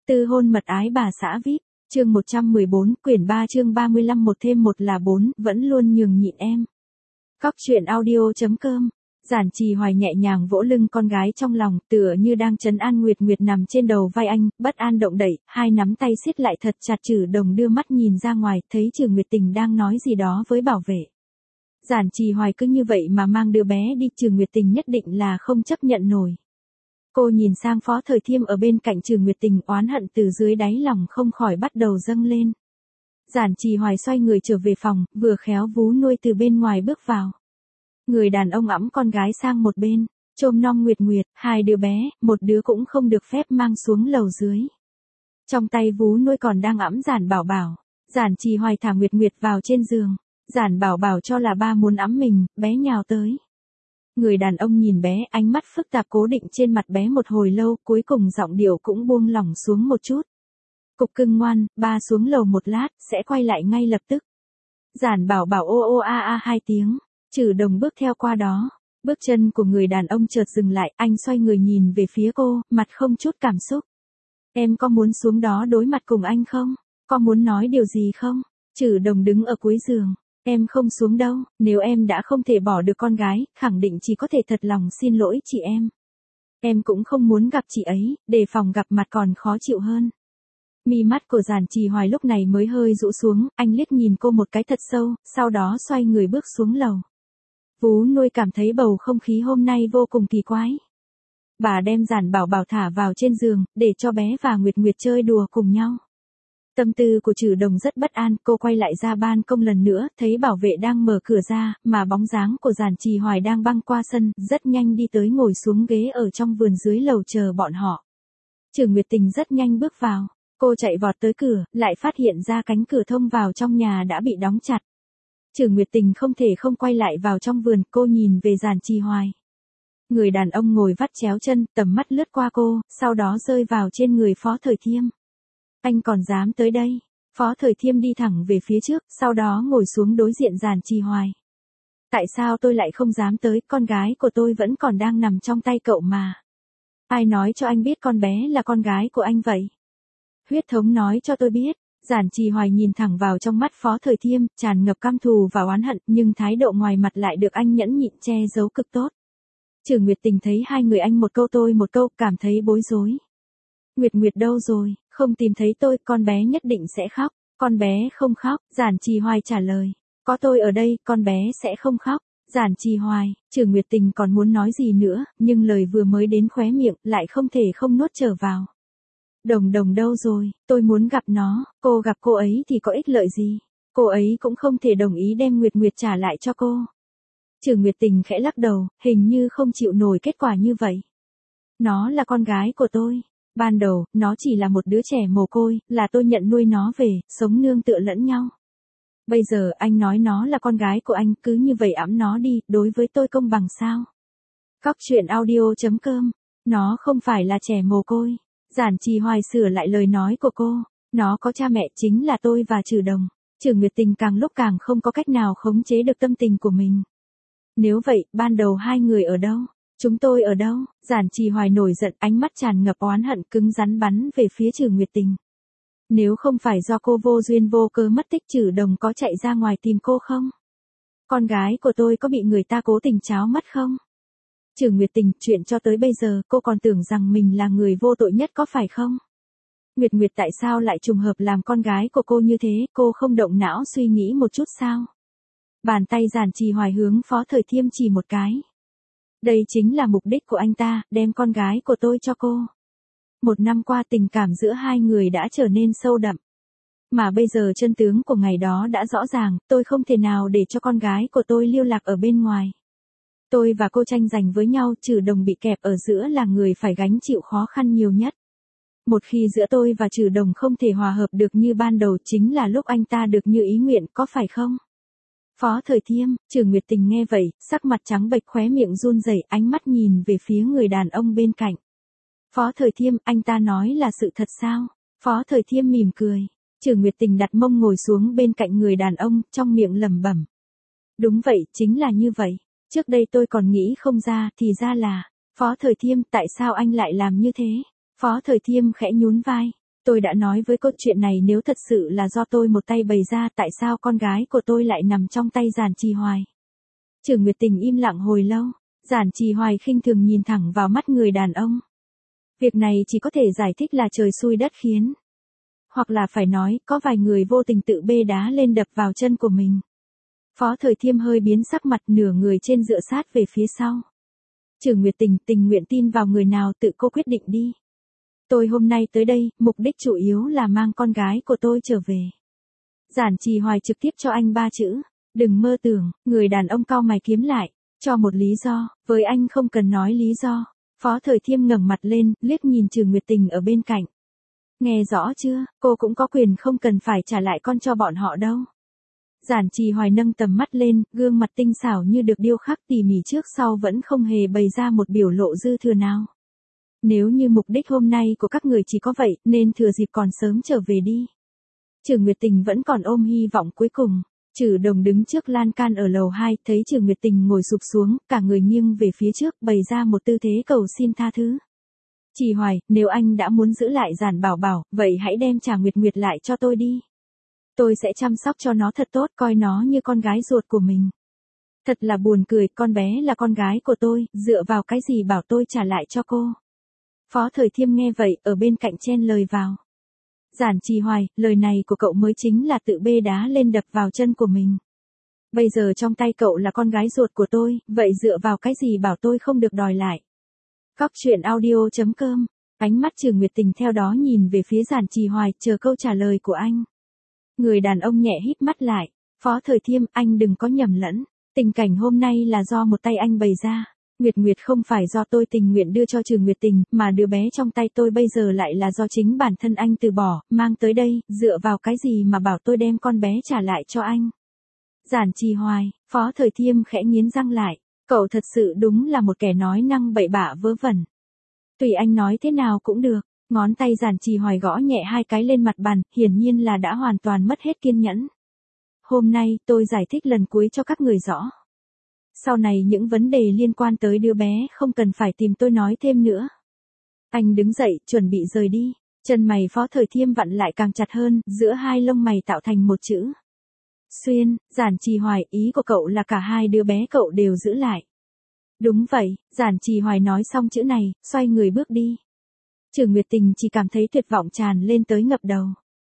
Tư hôn mật ái bà xã VIP, chương 114, quyển 3 chương 35 1 thêm 1 là 4, vẫn luôn nhường nhịn em. Cóc truyện audio.com. Giản Trì Hoài nhẹ nhàng vỗ lưng con gái trong lòng, tựa như đang trấn an Nguyệt Nguyệt nằm trên đầu vai anh, bất an động đậy, hai nắm tay siết lại thật chặt. Trừ Đồng đưa mắt nhìn ra ngoài, thấy Trừ Nguyệt Tình đang nói gì đó với bảo vệ. Giản Trì Hoài cứ như vậy mà mang đứa bé đi, Trừ Nguyệt Tình nhất định là không chấp nhận nổi. Cô nhìn sang Phó Thời Thiêm ở bên cạnh Trừ Nguyệt Tình, oán hận từ dưới đáy lòng không khỏi bắt đầu dâng lên. Giản Trì Hoài xoay người trở về phòng, vừa khéo Vú Nuôi từ bên ngoài bước vào. Người đàn ông ẵm con gái sang một bên, trôm nom Nguyệt Nguyệt, hai đứa bé, một đứa cũng không được phép mang xuống lầu dưới. Trong tay Vú Nuôi còn đang ẵm Giản Bảo Bảo. Giản Trì Hoài thả Nguyệt Nguyệt vào trên giường. Giản Bảo Bảo cho là ba muốn ẵm mình, bé nhào tới. Người đàn ông nhìn bé, ánh mắt phức tạp cố định trên mặt bé một hồi lâu, cuối cùng giọng điệu cũng buông lỏng xuống một chút. Cục cưng ngoan, ba xuống lầu một lát, sẽ quay lại ngay lập tức. Giản Bảo Bảo ô ô a a hai tiếng. Trừ Đồng bước theo qua đó. Bước chân của người đàn ông chợt dừng lại, anh xoay người nhìn về phía cô, mặt không chút cảm xúc. Em có muốn xuống đó đối mặt cùng anh không? Có muốn nói điều gì không? Trừ Đồng đứng ở cuối giường. Em không xuống đâu, nếu em đã không thể bỏ được con gái, khẳng định chỉ có thể thật lòng xin lỗi chị em. Em cũng không muốn gặp chị ấy, đề phòng gặp mặt còn khó chịu hơn. Mi mắt của Giản Trì Hoài lúc này mới hơi rũ xuống, anh liếc nhìn cô một cái thật sâu, sau đó xoay người bước xuống lầu. Vú Nuôi cảm thấy bầu không khí hôm nay vô cùng kỳ quái. Bà đem Giản Bảo Bảo thả vào trên giường, để cho bé và Nguyệt Nguyệt chơi đùa cùng nhau. Tâm tư của Trừ Đồng rất bất an, cô quay lại ra ban công lần nữa, thấy bảo vệ đang mở cửa ra, mà bóng dáng của Giản Trì Hoài đang băng qua sân, rất nhanh đi tới ngồi xuống ghế ở trong vườn dưới lầu chờ bọn họ. Trừ Nguyệt Tình rất nhanh bước vào, cô chạy vọt tới cửa, lại phát hiện ra cánh cửa thông vào trong nhà đã bị đóng chặt. Trừ Nguyệt Tình không thể không quay lại vào trong vườn, cô nhìn về Giản Trì Hoài. Người đàn ông ngồi vắt chéo chân, tầm mắt lướt qua cô, sau đó rơi vào trên người Phó Thời Thiêm. Anh còn dám tới đây? Phó Thời Thiêm đi thẳng về phía trước, sau đó ngồi xuống đối diện Giản Trì Hoài. Tại sao tôi lại không dám tới, con gái của tôi vẫn còn đang nằm trong tay cậu mà. Ai nói cho anh biết con bé là con gái của anh vậy? Huyết thống nói cho tôi biết. Giản Trì Hoài nhìn thẳng vào trong mắt Phó Thời Thiêm, tràn ngập căm thù và oán hận, nhưng thái độ ngoài mặt lại được anh nhẫn nhịn che giấu cực tốt. Trừ Nguyệt Tình thấy hai người anh một câu tôi một câu, cảm thấy bối rối. Nguyệt Nguyệt đâu rồi? Không tìm thấy tôi, con bé nhất định sẽ khóc. Con bé không khóc, Giản Trì Hoài trả lời. Có tôi ở đây, con bé sẽ không khóc. Giản Trì Hoài, Trừ Nguyệt Tình còn muốn nói gì nữa, nhưng lời vừa mới đến khóe miệng, lại không thể không nuốt trở vào. Đồng Đồng đâu rồi, tôi muốn gặp nó, cô gặp cô ấy thì có ích lợi gì? Cô ấy cũng không thể đồng ý đem Nguyệt Nguyệt trả lại cho cô. Trừ Nguyệt Tình khẽ lắc đầu, hình như không chịu nổi kết quả như vậy. Nó là con gái của tôi. Ban đầu, nó chỉ là một đứa trẻ mồ côi, là tôi nhận nuôi nó về, sống nương tựa lẫn nhau. Bây giờ anh nói nó là con gái của anh, cứ như vậy ẵm nó đi, đối với tôi công bằng sao? Cóc truyện audio.com. Nó không phải là trẻ mồ côi. Giản Trì Hoài sửa lại lời nói của cô. Nó có cha mẹ, chính là tôi và Trừ Đồng. Trừ Nguyệt Tình càng lúc càng không có cách nào khống chế được tâm tình của mình. Nếu vậy, ban đầu hai người ở đâu? Chúng tôi ở đâu? Giản Trì Hoài nổi giận, ánh mắt tràn ngập oán hận, cứng rắn bắn về phía Trừ Nguyệt Tình. Nếu không phải do cô vô duyên vô cớ mất tích, Trừ Đồng có chạy ra ngoài tìm cô không? Con gái của tôi có bị người ta cố tình tráo mắt không? Trừ Nguyệt Tình, chuyện cho tới bây giờ, cô còn tưởng rằng mình là người vô tội nhất có phải không? Nguyệt Nguyệt tại sao lại trùng hợp làm con gái của cô như thế, cô không động não suy nghĩ một chút sao? Bàn tay Giản Trì Hoài hướng Phó Thời Thiêm chỉ một cái. Đây chính là mục đích của anh ta, đem con gái của tôi cho cô. Một năm qua tình cảm giữa hai người đã trở nên sâu đậm. Mà bây giờ chân tướng của ngày đó đã rõ ràng, tôi không thể nào để cho con gái của tôi lưu lạc ở bên ngoài. Tôi và cô tranh giành với nhau, Trừ Đồng bị kẹp ở giữa là người phải gánh chịu khó khăn nhiều nhất. Một khi giữa tôi và Trừ Đồng không thể hòa hợp được như ban đầu, chính là lúc anh ta được như ý nguyện, có phải không? Phó Thời Thiêm, Trừ Nguyệt Tình nghe vậy, sắc mặt trắng bệch, khóe miệng run rẩy, ánh mắt nhìn về phía người đàn ông bên cạnh. Phó Thời Thiêm, anh ta nói là sự thật sao? Phó Thời Thiêm mỉm cười. Trừ Nguyệt Tình đặt mông ngồi xuống bên cạnh người đàn ông, trong miệng lẩm bẩm. Đúng vậy, chính là như vậy. Trước đây tôi còn nghĩ không ra, thì ra là. Phó Thời Thiêm, tại sao anh lại làm như thế? Phó Thời Thiêm khẽ nhún vai. Tôi đã nói với cô chuyện này, nếu thật sự là do tôi một tay bày ra, tại sao con gái của tôi lại nằm trong tay Giản Trì Hoài? Trừ Nguyệt Tình im lặng hồi lâu, Giản Trì Hoài khinh thường nhìn thẳng vào mắt người đàn ông. Việc này chỉ có thể giải thích là trời xui đất khiến. Hoặc là phải nói, có vài người vô tình tự bê đá lên đập vào chân của mình. Phó Thời Thiêm hơi biến sắc mặt, nửa người trên dựa sát về phía sau. Trừ Nguyệt Tình, tình nguyện tin vào người nào tự cô quyết định đi. Tôi hôm nay tới đây, mục đích chủ yếu là mang con gái của tôi trở về. Giản Trì Hoài trực tiếp cho anh 3 chữ. Đừng mơ tưởng. Người đàn ông cau mày kiếm lại. Cho một lý do, với anh không cần nói lý do. Phó Thời Thiêm ngẩng mặt lên, liếc nhìn Trừ Nguyệt Tình ở bên cạnh. Nghe rõ chưa, cô cũng có quyền không cần phải trả lại con cho bọn họ đâu. Giản Trì Hoài nâng tầm mắt lên, gương mặt tinh xảo như được điêu khắc tỉ mỉ, trước sau vẫn không hề bày ra một biểu lộ dư thừa nào. Nếu như mục đích hôm nay của các người chỉ có vậy, nên thừa dịp còn sớm trở về đi. Trừ Nguyệt Tình vẫn còn ôm hy vọng cuối cùng. Trừ Đồng đứng trước lan can ở lầu 2, thấy Trừ Nguyệt Tình ngồi sụp xuống, cả người nghiêng về phía trước, bày ra một tư thế cầu xin tha thứ. Trì Hoài, nếu anh đã muốn giữ lại Giản Bảo Bảo, vậy hãy đem Trà Nguyệt Nguyệt lại cho tôi đi. Tôi sẽ chăm sóc cho nó thật tốt, coi nó như con gái ruột của mình. Thật là buồn cười, con bé là con gái của tôi, dựa vào cái gì bảo tôi trả lại cho cô. Phó Thời Thiêm nghe vậy, ở bên cạnh chen lời vào. Giản Trì Hoài, lời này của cậu mới chính là tự bê đá lên đập vào chân của mình. Bây giờ trong tay cậu là con gái ruột của tôi, vậy dựa vào cái gì bảo tôi không được đòi lại. Cóc truyện audio.com. Ánh mắt Trừ Nguyệt Tình theo đó nhìn về phía Giản Trì Hoài, chờ câu trả lời của anh. Người đàn ông nhẹ híp mắt lại. Phó Thời Thiêm, anh đừng có nhầm lẫn. Tình cảnh hôm nay là do một tay anh bày ra. Nguyệt Nguyệt không phải do tôi tình nguyện đưa cho Trừ Nguyệt Tình, mà đứa bé trong tay tôi bây giờ lại là do chính bản thân anh từ bỏ, mang tới đây, dựa vào cái gì mà bảo tôi đem con bé trả lại cho anh. Giản Trì Hoài, Phó Thời Thiêm khẽ nghiến răng lại, cậu thật sự đúng là một kẻ nói năng bậy bạ vớ vẩn. Tùy anh nói thế nào cũng được, ngón tay Giản Trì Hoài gõ nhẹ 2 cái lên mặt bàn, hiển nhiên là đã hoàn toàn mất hết kiên nhẫn. Hôm nay, tôi giải thích lần cuối cho các người rõ. Sau này những vấn đề liên quan tới đứa bé không cần phải tìm tôi nói thêm nữa. Anh đứng dậy, chuẩn bị rời đi. Chân mày Phó Thời Thiêm vặn lại càng chặt hơn, giữa hai lông mày tạo thành một chữ. Xuyên. Giản Trì Hoài, ý của cậu là cả hai đứa bé cậu đều giữ lại. Đúng vậy, Giản Trì Hoài nói xong chữ này, xoay người bước đi. Trừ Nguyệt Tình chỉ cảm thấy tuyệt vọng tràn lên tới ngập đầu.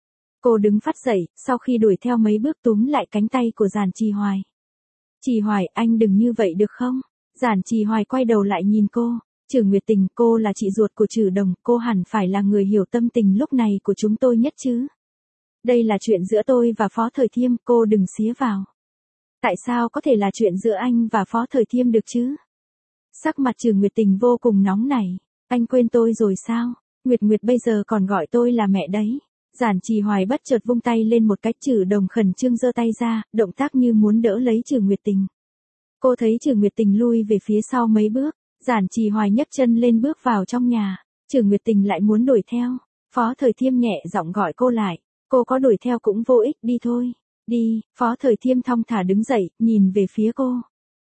Cô đứng phát dậy, sau khi đuổi theo mấy bước túm lại cánh tay của Giản Trì Hoài. Trì Hoài, anh đừng như vậy được không? Giản Trì Hoài quay đầu lại nhìn cô. Trừ Nguyệt Tình, cô là chị ruột của Trừ Đồng, cô hẳn phải là người hiểu tâm tình lúc này của chúng tôi nhất chứ. Đây là chuyện giữa tôi và Phó Thời Thiêm, cô đừng xía vào. Tại sao có thể là chuyện giữa anh và Phó Thời Thiêm được chứ? Sắc mặt Trừ Nguyệt Tình vô cùng nóng nảy. Anh quên tôi rồi sao? Nguyệt Nguyệt bây giờ còn gọi tôi là mẹ đấy. Giản Trì Hoài bất chợt vung tay lên một cách, Trừ Đồng khẩn trương giơ tay ra, động tác như muốn đỡ lấy Trừ Nguyệt Tình. Cô thấy Trừ Nguyệt Tình lui về phía sau mấy bước, Giản Trì Hoài nhấc chân lên bước vào trong nhà, Trừ Nguyệt Tình lại muốn đuổi theo. Phó Thời Thiêm nhẹ giọng gọi cô lại, cô có đuổi theo cũng vô ích, đi thôi. Đi. Phó Thời Thiêm thong thả đứng dậy, nhìn về phía cô.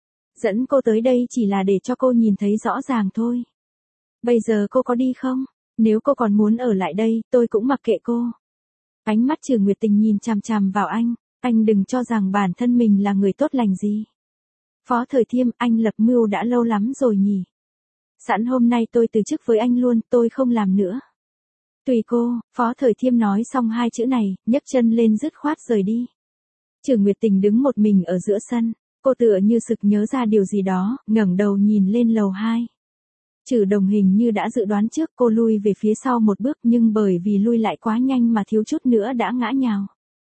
Dẫn cô tới đây chỉ là để cho cô nhìn thấy rõ ràng thôi. Bây giờ cô có đi không? Nếu cô còn muốn ở lại đây, tôi cũng mặc kệ cô. Ánh mắt Trừ Nguyệt Tình nhìn chằm chằm vào anh đừng cho rằng bản thân mình là người tốt lành gì. Phó Thời Thiêm, anh lập mưu đã lâu lắm rồi nhỉ? Sẵn hôm nay tôi từ chức với anh luôn, tôi không làm nữa. Tùy cô. Phó Thời Thiêm nói xong 2 chữ này, nhấc chân lên dứt khoát rời đi. Trừ Nguyệt Tình đứng một mình ở giữa sân, cô tựa như sực nhớ ra điều gì đó, ngẩng đầu nhìn lên lầu 2. Trừ Đồng hình như đã dự đoán trước, cô lui về phía sau một bước, nhưng bởi vì lui lại quá nhanh mà thiếu chút nữa đã ngã nhào.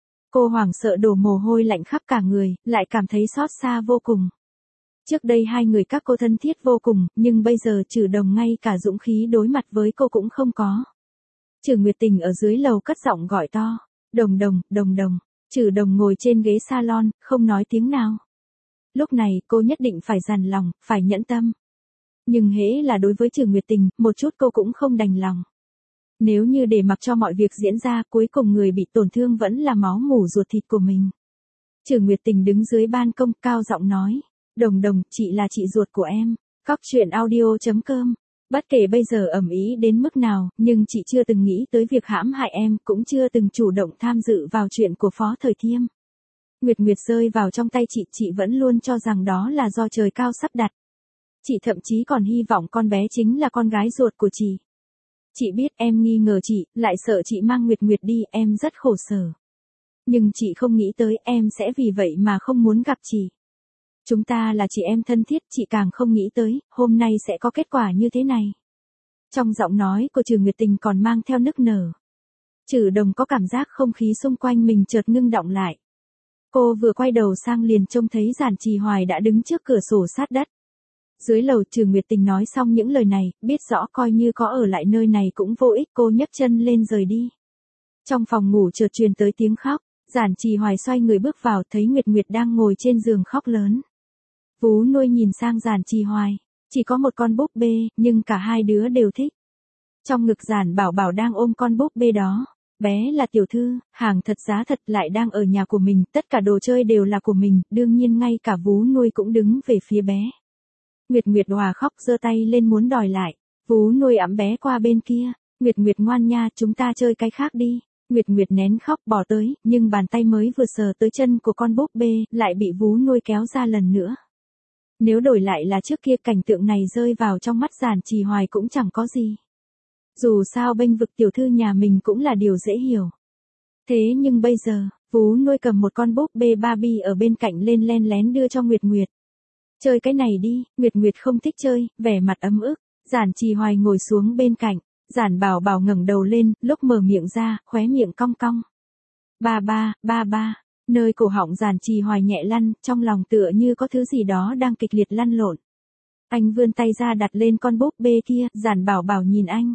Cô hoảng sợ đổ mồ hôi lạnh khắp cả người, lại cảm thấy xót xa vô cùng. Trước đây hai người các cô thân thiết vô cùng, nhưng bây giờ Trừ Đồng ngay cả dũng khí đối mặt với cô cũng không có. Trừ Nguyệt Tình ở dưới lầu cất giọng gọi to. Đồng Đồng, Đồng Đồng. Trừ Đồng ngồi trên ghế salon, không nói tiếng nào. Lúc này cô nhất định phải dằn lòng, phải nhẫn tâm. Nhưng hễ là đối với Trừ Nguyệt Tình, một chút cô cũng không đành lòng. Nếu như để mặc cho mọi việc diễn ra, cuối cùng người bị tổn thương vẫn là máu mủ ruột thịt của mình. Trừ Nguyệt Tình đứng dưới ban công, cao giọng nói. Đồng Đồng, chị là chị ruột của em. Cóc truyện audio.com Bất kể bây giờ ầm ĩ đến mức nào, nhưng chị chưa từng nghĩ tới việc hãm hại em, cũng chưa từng chủ động tham dự vào chuyện của Phó Thời Thiêm. Nguyệt Nguyệt rơi vào trong tay chị vẫn luôn cho rằng đó là do trời cao sắp đặt. Chị thậm chí còn hy vọng con bé chính là con gái ruột của chị. Chị biết em nghi ngờ chị, lại sợ chị mang Nguyệt Nguyệt đi, em rất khổ sở. Nhưng chị không nghĩ tới em sẽ vì vậy mà không muốn gặp chị. Chúng ta là chị em thân thiết, chị càng không nghĩ tới, hôm nay sẽ có kết quả như thế này. Trong giọng nói của Trừ Nguyệt Tình còn mang theo nức nở. Trừ Đồng có cảm giác không khí xung quanh mình chợt ngưng đọng lại. Cô vừa quay đầu sang liền trông thấy Giản Trì Hoài đã đứng trước cửa sổ sát đất. Dưới lầu Trừ Nguyệt Tình nói xong những lời này, biết rõ coi như có ở lại nơi này cũng vô ích, cô nhấc chân lên rời đi. Trong phòng ngủ chợt truyền tới tiếng khóc, Giản Trì Hoài xoay người bước vào, thấy Nguyệt Nguyệt đang ngồi trên giường khóc lớn. Vú nuôi nhìn sang Giản Trì Hoài, chỉ có một con búp bê, nhưng cả hai đứa đều thích. Trong ngực Giản Bảo Bảo đang ôm con búp bê đó. Bé là tiểu thư, hàng thật giá thật lại đang ở nhà của mình, tất cả đồ chơi đều là của mình, đương nhiên ngay cả vú nuôi cũng đứng về phía bé. Nguyệt Nguyệt hòa khóc giơ tay lên muốn đòi lại, vú nuôi ẵm bé qua bên kia, Nguyệt Nguyệt ngoan nha, chúng ta chơi cái khác đi. Nguyệt Nguyệt nén khóc bỏ tới, nhưng bàn tay mới vừa sờ tới chân của con búp bê, lại bị vú nuôi kéo ra lần nữa. Nếu đổi lại là trước kia, cảnh tượng này rơi vào trong mắt Giản Trì Hoài cũng chẳng có gì. Dù sao bênh vực tiểu thư nhà mình cũng là điều dễ hiểu. Thế nhưng bây giờ, vú nuôi cầm một con búp bê Barbie ở bên cạnh lên len lén đưa cho Nguyệt Nguyệt. Chơi cái này đi, Nguyệt Nguyệt không thích chơi, vẻ mặt ấm ức. Giản Trì Hoài ngồi xuống bên cạnh, Giản Bảo Bảo ngẩng đầu lên, lúc mở miệng ra, khóe miệng cong cong. Ba ba, nơi cổ họng Giản Trì Hoài nhẹ lăn, trong lòng tựa như có thứ gì đó đang kịch liệt lăn lộn. Anh vươn tay ra đặt lên con búp bê kia, Giản Bảo Bảo nhìn anh.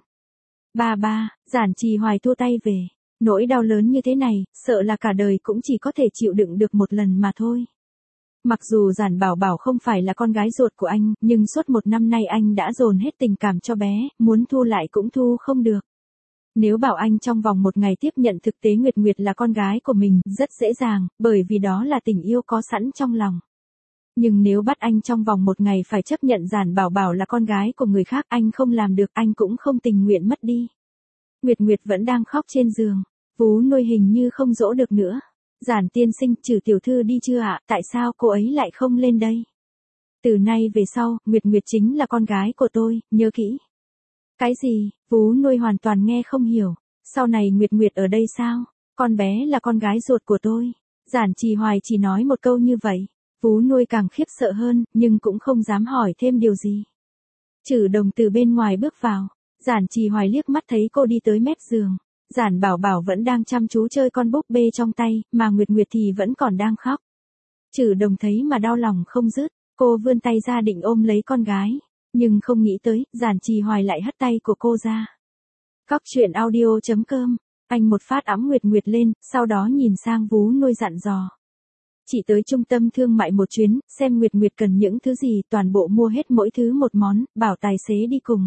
Ba, Giản Trì Hoài thua tay về. Nỗi đau lớn như thế này, sợ là cả đời cũng chỉ có thể chịu đựng được một lần mà thôi. Mặc dù Giản Bảo Bảo không phải là con gái ruột của anh, nhưng suốt một năm nay anh đã dồn hết tình cảm cho bé, muốn thu lại cũng thu không được. Nếu bảo anh trong vòng một ngày tiếp nhận thực tế Nguyệt Nguyệt là con gái của mình, rất dễ dàng, bởi vì đó là tình yêu có sẵn trong lòng. Nhưng nếu bắt anh trong vòng một ngày phải chấp nhận Giản Bảo Bảo là con gái của người khác, anh không làm được, anh cũng không tình nguyện mất đi. Nguyệt Nguyệt vẫn đang khóc trên giường, vú nuôi hình như không dỗ được nữa. Giản tiên sinh, Trừ tiểu thư đi chưa ạ, tại sao cô ấy lại không lên đây? Từ nay về sau, Nguyệt Nguyệt chính là con gái của tôi, nhớ kỹ. Cái gì? Vú nuôi hoàn toàn nghe không hiểu. Sau này Nguyệt Nguyệt ở đây sao? Con bé là con gái ruột của tôi. Giản Trì Hoài chỉ nói một câu như vậy. Vú nuôi càng khiếp sợ hơn, nhưng cũng không dám hỏi thêm điều gì. Trừ Đồng từ bên ngoài bước vào. Giản Trì Hoài liếc mắt thấy cô đi tới mép giường. Giản Bảo Bảo vẫn đang chăm chú chơi con búp bê trong tay, mà Nguyệt Nguyệt thì vẫn còn đang khóc. Trừ Đồng thấy mà đau lòng không dứt, cô vươn tay ra định ôm lấy con gái, nhưng không nghĩ tới, Giản Trì Hoài lại hất tay của cô ra. Cóc truyện audio.com, anh một phát ẵm Nguyệt Nguyệt lên, sau đó nhìn sang vú nuôi dặn dò. Chỉ tới trung tâm thương mại một chuyến, xem Nguyệt Nguyệt cần những thứ gì, toàn bộ mua hết mỗi thứ một món, bảo tài xế đi cùng.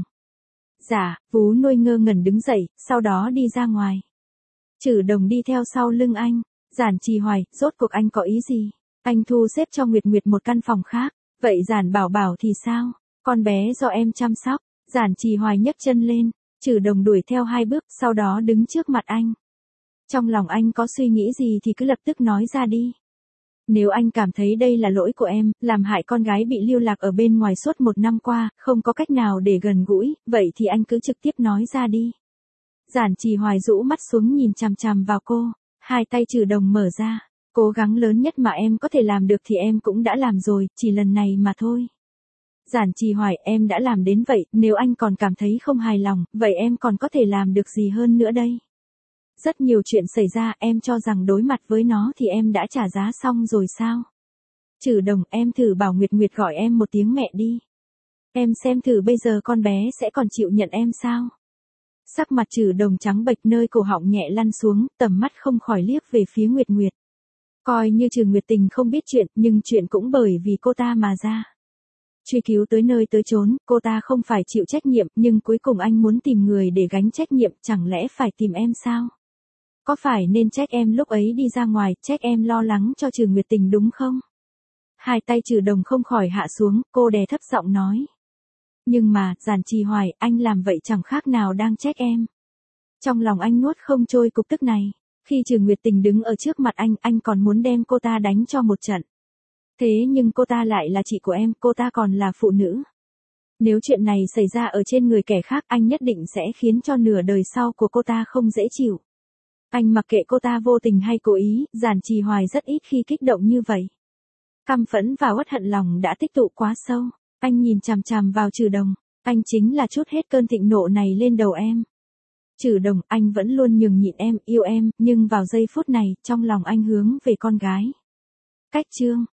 Dạ, vú nuôi ngơ ngẩn đứng dậy, sau đó đi ra ngoài. Trừ Đồng đi theo sau lưng anh. Giản Trì Hoài, rốt cuộc anh có ý gì? Anh thu xếp cho Nguyệt Nguyệt một căn phòng khác. Vậy Giản Bảo Bảo thì sao? Con bé do em chăm sóc. Giản Trì Hoài nhấc chân lên. Trừ Đồng đuổi theo 2 bước, sau đó đứng trước mặt anh. Trong lòng anh có suy nghĩ gì thì cứ lập tức nói ra đi. Nếu anh cảm thấy đây là lỗi của em, làm hại con gái bị lưu lạc ở bên ngoài suốt 1 năm qua, không có cách nào để gần gũi, vậy thì anh cứ trực tiếp nói ra đi. Giản Trì Hoài rũ mắt xuống nhìn chằm chằm vào cô, 2 tay Trừ Đồng mở ra. Cố gắng lớn nhất mà em có thể làm được thì em cũng đã làm rồi, chỉ lần này mà thôi. Giản Trì Hoài, em đã làm đến vậy, nếu anh còn cảm thấy không hài lòng, vậy em còn có thể làm được gì hơn nữa đây? Rất nhiều chuyện xảy ra, em cho rằng đối mặt với nó thì em đã trả giá xong rồi sao? Trừ Đồng, em thử bảo Nguyệt Nguyệt gọi em một tiếng mẹ đi. Em xem thử bây giờ con bé sẽ còn chịu nhận em sao? Sắc mặt Trừ Đồng trắng bệch, nơi cổ họng nhẹ lăn xuống, tầm mắt không khỏi liếc về phía Nguyệt Nguyệt. Coi như Trừ Nguyệt Tình không biết chuyện, nhưng chuyện cũng bởi vì cô ta mà ra. Truy cứu tới nơi tới chốn, cô ta không phải chịu trách nhiệm, nhưng cuối cùng anh muốn tìm người để gánh trách nhiệm, chẳng lẽ phải tìm em sao? Có phải nên trách em lúc ấy đi ra ngoài, trách em lo lắng cho Trừ Nguyệt Tình đúng không? 2 tay Trừ Đồng không khỏi hạ xuống, cô đè thấp giọng nói. Nhưng mà, Giản Trì Hoài, anh làm vậy chẳng khác nào đang trách em. Trong lòng anh nuốt không trôi cục tức này. Khi Trừ Nguyệt Tình đứng ở trước mặt anh còn muốn đem cô ta đánh cho một trận. Thế nhưng cô ta lại là chị của em, cô ta còn là phụ nữ. Nếu chuyện này xảy ra ở trên người kẻ khác, anh nhất định sẽ khiến cho nửa đời sau của cô ta không dễ chịu. Anh mặc kệ cô ta vô tình hay cố ý, Giản Trì Hoài rất ít khi kích động như vậy. Căm phẫn và uất hận lòng đã tích tụ quá sâu. Anh nhìn chằm chằm vào Trừ Đồng. Anh chính là chút hết cơn thịnh nộ này lên đầu em. Trừ Đồng, anh vẫn luôn nhường nhịn em, yêu em, nhưng vào giây phút này, trong lòng anh hướng về con gái. Cách chương